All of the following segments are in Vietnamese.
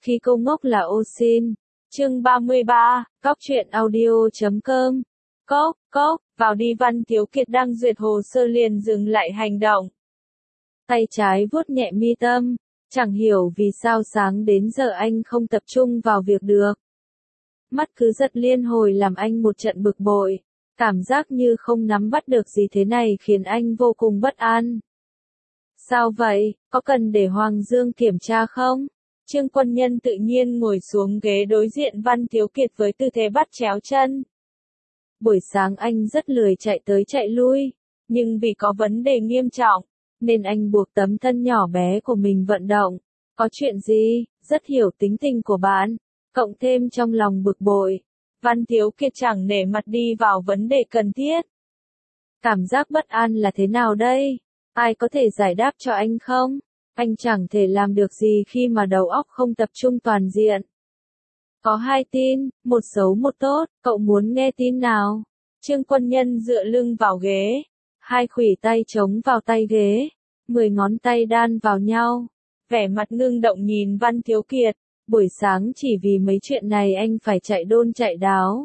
Khi cô ngốc là ô xin. Chương 33, Cóc truyện audio.com. Cốc, vào đi. Văn Thiếu Kiệt đang duyệt hồ sơ liền dừng lại hành động. Tay trái vuốt nhẹ mi tâm, chẳng hiểu vì sao sáng đến giờ anh không tập trung vào việc được. Mắt cứ giật liên hồi làm anh một trận bực bội, cảm giác như không nắm bắt được gì thế này khiến anh vô cùng bất an. Sao vậy, có cần để Hoàng Dương kiểm tra không? Trương Quân Nhân tự nhiên ngồi xuống ghế đối diện Văn Thiếu Kiệt với tư thế bắt chéo chân. Buổi sáng anh rất lười chạy tới chạy lui, nhưng vì có vấn đề nghiêm trọng, nên anh buộc tấm thân nhỏ bé của mình vận động. Có chuyện gì? Rất hiểu tính tình của bạn, cộng thêm trong lòng bực bội, Văn Thiếu Kiệt chẳng nể mặt đi vào vấn đề cần thiết. Cảm giác bất an là thế nào đây? Ai có thể giải đáp cho anh không? Anh chẳng thể làm được gì khi mà đầu óc không tập trung toàn diện. Có hai tin, một xấu một tốt, cậu muốn nghe tin nào? Trương Quân Nhân dựa lưng vào ghế, hai khuỷu tay chống vào tay ghế, 10 ngón tay đan vào nhau, vẻ mặt ngưng động nhìn Văn Thiếu Kiệt. Buổi sáng chỉ vì mấy chuyện này anh phải chạy đôn chạy đáo.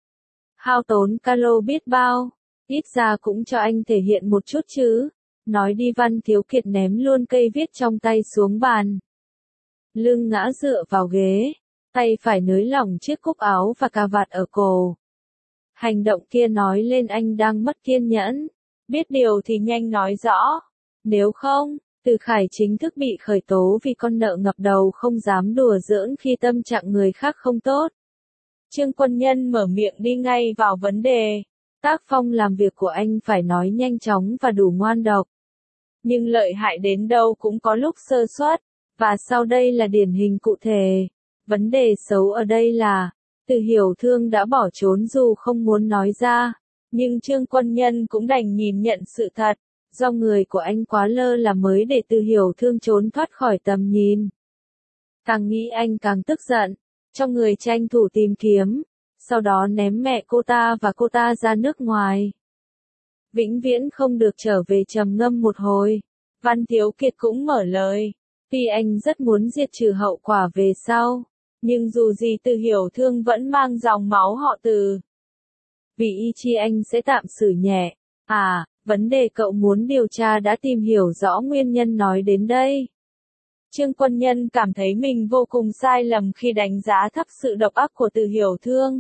Hao tốn calo biết bao, ít ra cũng cho anh thể hiện một chút chứ. Nói đi. Văn Thiếu Kiệt ném luôn cây viết trong tay xuống bàn. Lưng ngã dựa vào ghế, tay phải nới lỏng chiếc cúc áo và cà vạt ở cổ. Hành động kia nói lên anh đang mất kiên nhẫn. Biết điều thì nhanh nói rõ. Nếu không, Từ Khải chính thức bị khởi tố vì con nợ ngập đầu không dám đùa giỡn khi tâm trạng người khác không tốt. Trương Quân Nhân mở miệng đi ngay vào vấn đề. Tác phong làm việc của anh phải nói nhanh chóng và đủ ngoan độc. Nhưng lợi hại đến đâu cũng có lúc sơ suất, và sau đây là điển hình cụ thể. Vấn đề xấu ở đây là, Từ Hiểu Thương đã bỏ trốn dù không muốn nói ra, nhưng Trương Quân Nhân cũng đành nhìn nhận sự thật, do người của anh quá lơ là mới để Từ Hiểu Thương trốn thoát khỏi tầm nhìn. Càng nghĩ anh càng tức giận, trong người tranh thủ tìm kiếm, sau đó ném mẹ cô ta và cô ta ra nước ngoài. Vĩnh viễn không được trở về. Trầm ngâm một hồi, Văn Thiếu Kiệt cũng mở lời. Tuy anh rất muốn diệt trừ hậu quả về sau, nhưng dù gì Từ Hiểu Thương vẫn mang dòng máu họ Từ. Vì ý chi anh sẽ tạm xử nhẹ. Vấn đề cậu muốn điều tra đã tìm hiểu rõ nguyên nhân nói đến đây. Trương Quân Nhân cảm thấy mình vô cùng sai lầm khi đánh giá thấp sự độc ác của Từ Hiểu Thương.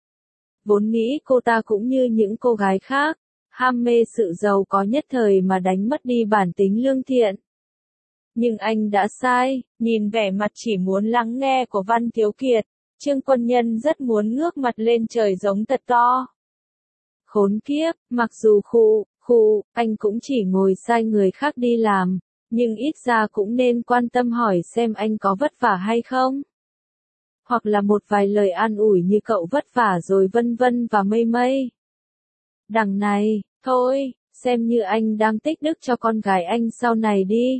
Vốn nghĩ cô ta cũng như những cô gái khác, ham mê sự giàu có nhất thời mà đánh mất đi bản tính lương thiện. Nhưng anh đã sai. Nhìn vẻ mặt chỉ muốn lắng nghe của Văn Thiếu Kiệt, Trương Quân Nhân rất muốn ngước mặt lên trời giống thật to. Khốn kiếp, mặc dù anh cũng chỉ ngồi sai người khác đi làm, nhưng ít ra cũng nên quan tâm hỏi xem anh có vất vả hay không. Hoặc là một vài lời an ủi như cậu vất vả rồi vân vân và mây mây. Đằng này, thôi, xem như anh đang tích đức cho con gái anh sau này đi.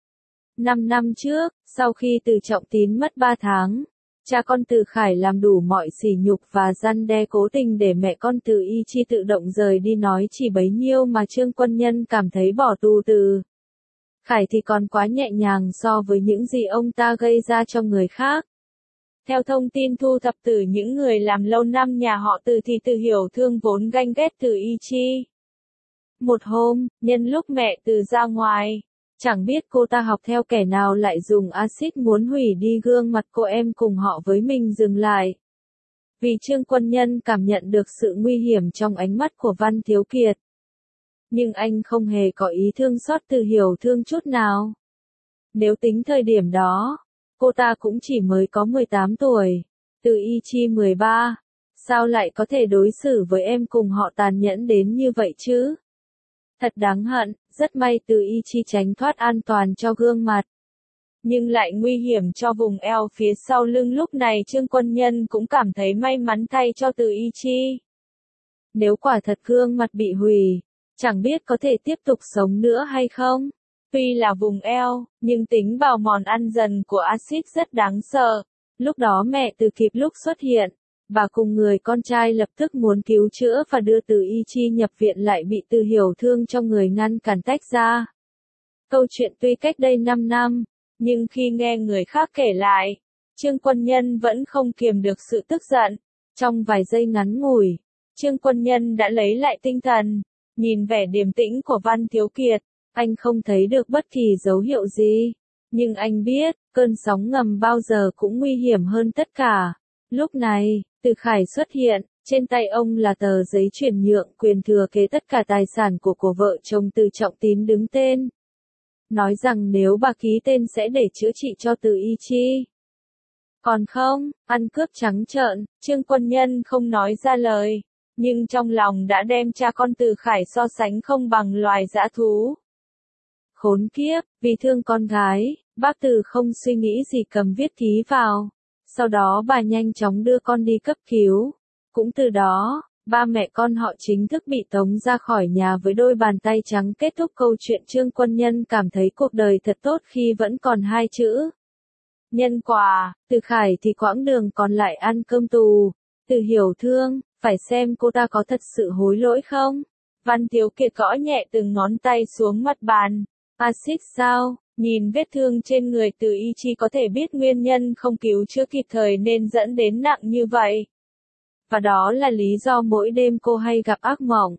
5 năm trước, sau khi Từ Trọng Tín mất 3 tháng, cha con Từ Khải làm đủ mọi sỉ nhục và răn đe cố tình để mẹ con Từ Y Chi tự động rời đi, nói chỉ bấy nhiêu mà Trương Quân Nhân cảm thấy bỏ tù Từ Khải thì còn quá nhẹ nhàng so với những gì ông ta gây ra cho người khác. Theo thông tin thu thập từ những người làm lâu năm nhà họ Từ thì Từ Hiểu Thương vốn ganh ghét Từ Y Chi. Một hôm, nhân lúc mẹ Từ ra ngoài, chẳng biết cô ta học theo kẻ nào lại dùng axit muốn hủy đi gương mặt cô em cùng họ với mình dừng lại. Vì Trương Quân Nhân cảm nhận được sự nguy hiểm trong ánh mắt của Văn Thiếu Kiệt. Nhưng anh không hề có ý thương xót Từ Hiểu Thương chút nào. Nếu tính thời điểm đó, cô ta cũng chỉ mới có 18 tuổi, Từ Y Chi 13, sao lại có thể đối xử với em cùng họ tàn nhẫn đến như vậy chứ? Thật đáng hận, rất may Từ Y Chi tránh thoát an toàn cho gương mặt. Nhưng lại nguy hiểm cho vùng eo phía sau lưng. Lúc này Trương Quân Nhân cũng cảm thấy may mắn thay cho Từ Y Chi. Nếu quả thật gương mặt bị hủy, chẳng biết có thể tiếp tục sống nữa hay không. Tuy là vùng eo, nhưng tính bào mòn ăn dần của axit rất đáng sợ. Lúc đó mẹ Từ kịp lúc xuất hiện, bà cùng người con trai lập tức muốn cứu chữa và đưa Từ Y Chi nhập viện lại bị Từ Hiểu Thương trong người ngăn cản tách ra. Câu chuyện tuy cách đây 5 năm, nhưng khi nghe người khác kể lại, Trương Quân Nhân vẫn không kiềm được sự tức giận. Trong vài giây ngắn ngủi, Trương Quân Nhân đã lấy lại tinh thần, nhìn vẻ điềm tĩnh của Văn Thiếu Kiệt, anh không thấy được bất kỳ dấu hiệu gì. Nhưng anh biết, cơn sóng ngầm bao giờ cũng nguy hiểm hơn tất cả. Lúc này, Từ Khải xuất hiện, trên tay ông là tờ giấy chuyển nhượng quyền thừa kế tất cả tài sản của vợ chồng Từ Trọng Tín đứng tên. Nói rằng nếu bà ký tên sẽ để chữa trị cho Từ Y Chi. Còn không, ăn cướp trắng trợn, Trương Quân Nhân không nói ra lời, nhưng trong lòng đã đem cha con Từ Khải so sánh không bằng loài dã thú. Khốn kiếp, vì thương con gái, bác Từ không suy nghĩ gì cầm viết ký vào. Sau đó bà nhanh chóng đưa con đi cấp cứu. Cũng từ đó, ba mẹ con họ chính thức bị tống ra khỏi nhà với đôi bàn tay trắng. Kết thúc câu chuyện. Trương Quân Nhân cảm thấy cuộc đời thật tốt khi vẫn còn hai chữ nhân quả. Từ Khải thì quãng đường còn lại ăn cơm tù. Từ Hiểu Thương, phải xem cô ta có thật sự hối lỗi không? Văn Thiếu Kiệt gõ nhẹ từng ngón tay xuống mặt bàn. Axit sao? Nhìn vết thương trên người Từ Y Chi có thể biết nguyên nhân không cứu chữa kịp thời nên dẫn đến nặng như vậy. Và đó là lý do mỗi đêm cô hay gặp ác mộng.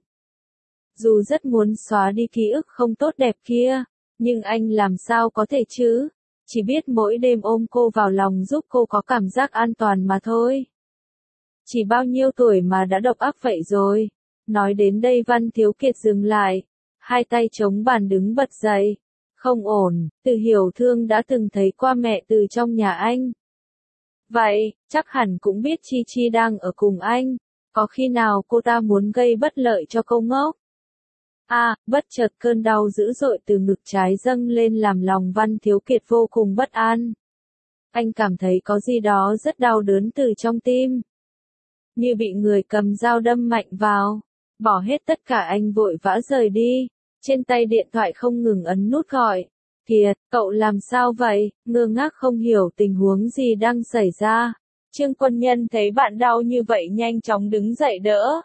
Dù rất muốn xóa đi ký ức không tốt đẹp kia, nhưng anh làm sao có thể chứ? Chỉ biết mỗi đêm ôm cô vào lòng giúp cô có cảm giác an toàn mà thôi. Chỉ bao nhiêu tuổi mà đã độc ác vậy rồi. Nói đến đây Văn Thiếu Kiệt dừng lại. Hai tay chống bàn đứng bật dậy. Không ổn, Từ Hiểu Thương đã từng thấy qua mẹ Từ trong nhà anh. Vậy, chắc hẳn cũng biết Chi Chi đang ở cùng anh. Có khi nào cô ta muốn gây bất lợi cho cô ngốc? Bất chợt cơn đau dữ dội từ ngực trái dâng lên làm lòng Văn Thiếu Kiệt vô cùng bất an. Anh cảm thấy có gì đó rất đau đớn từ trong tim. Như bị người cầm dao đâm mạnh vào. Bỏ hết tất cả anh vội vã rời đi. Trên tay điện thoại không ngừng ấn nút gọi. Kiệt, cậu làm sao vậy? Ngơ ngác không hiểu tình huống gì đang xảy ra. Trương Quân Nhân thấy bạn đau như vậy nhanh chóng đứng dậy đỡ.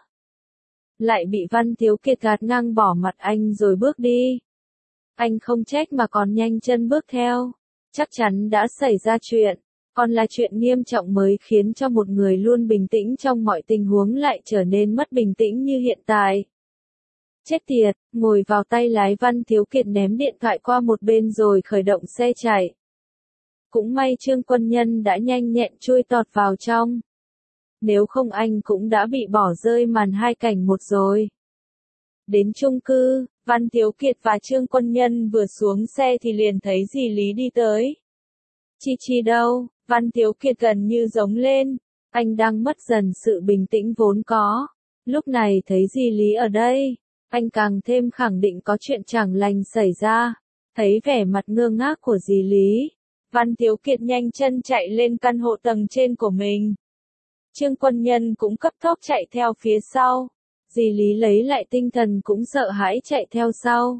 Lại bị Văn Thiếu Kiệt gạt ngang bỏ mặt anh rồi bước đi. Anh không trách mà còn nhanh chân bước theo. Chắc chắn đã xảy ra chuyện. Còn là chuyện nghiêm trọng mới khiến cho một người luôn bình tĩnh trong mọi tình huống lại trở nên mất bình tĩnh như hiện tại. Chết tiệt, ngồi vào tay lái Văn Thiếu Kiệt ném điện thoại qua một bên rồi khởi động xe chạy. Cũng may Trương Quân Nhân đã nhanh nhẹn chui tọt vào trong. Nếu không anh cũng đã bị bỏ rơi màn 2 cảnh 1 rồi. Đến chung cư, Văn Thiếu Kiệt và Trương Quân Nhân vừa xuống xe thì liền thấy dì Lý đi tới. Chi Chi đâu? Văn Thiếu Kiệt gần như giống lên. Anh đang mất dần sự bình tĩnh vốn có. Lúc này thấy dì Lý ở đây, anh càng thêm khẳng định có chuyện chẳng lành xảy ra. Thấy vẻ mặt ngơ ngác của dì Lý, Văn Thiếu Kiệt nhanh chân chạy lên căn hộ tầng trên của mình. Trương Quân Nhân cũng cấp tốc chạy theo phía sau. Dì Lý lấy lại tinh thần cũng sợ hãi chạy theo sau.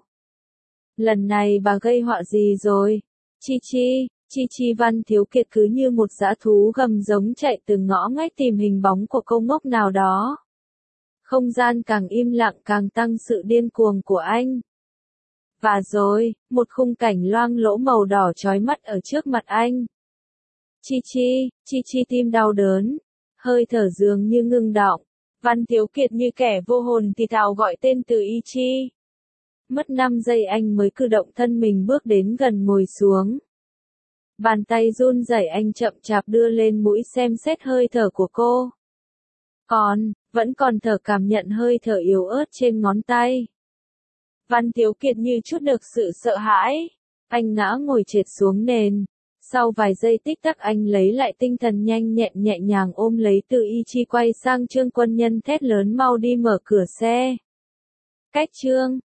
Lần này bà gây họa gì rồi? Chi Chi, Văn Thiếu Kiệt cứ như một dã thú gầm giống chạy từ ngõ ngách tìm hình bóng của cô ngốc nào đó. Không gian càng im lặng càng tăng sự điên cuồng của anh. Và rồi, một khung cảnh loang lỗ màu đỏ chói mắt ở trước mặt anh. Chi Chi tim đau đớn, hơi thở dường như ngưng đọng. Văn Thiếu Kiệt như kẻ vô hồn thì thào gọi tên Từ Y Chi. Mất 5 giây anh mới cử động thân mình bước đến gần ngồi xuống. Bàn tay run rẩy anh chậm chạp đưa lên mũi xem xét hơi thở của cô. Vẫn còn thở, cảm nhận hơi thở yếu ớt trên ngón tay. Văn Thiếu Kiệt như chút được sự sợ hãi. Anh ngã ngồi trệt xuống nền. Sau vài giây tích tắc anh lấy lại tinh thần nhanh nhẹn nhẹ nhàng ôm lấy Từ Y Chi quay sang Trương Quân Nhân thét lớn mau đi mở cửa xe. Cách Trương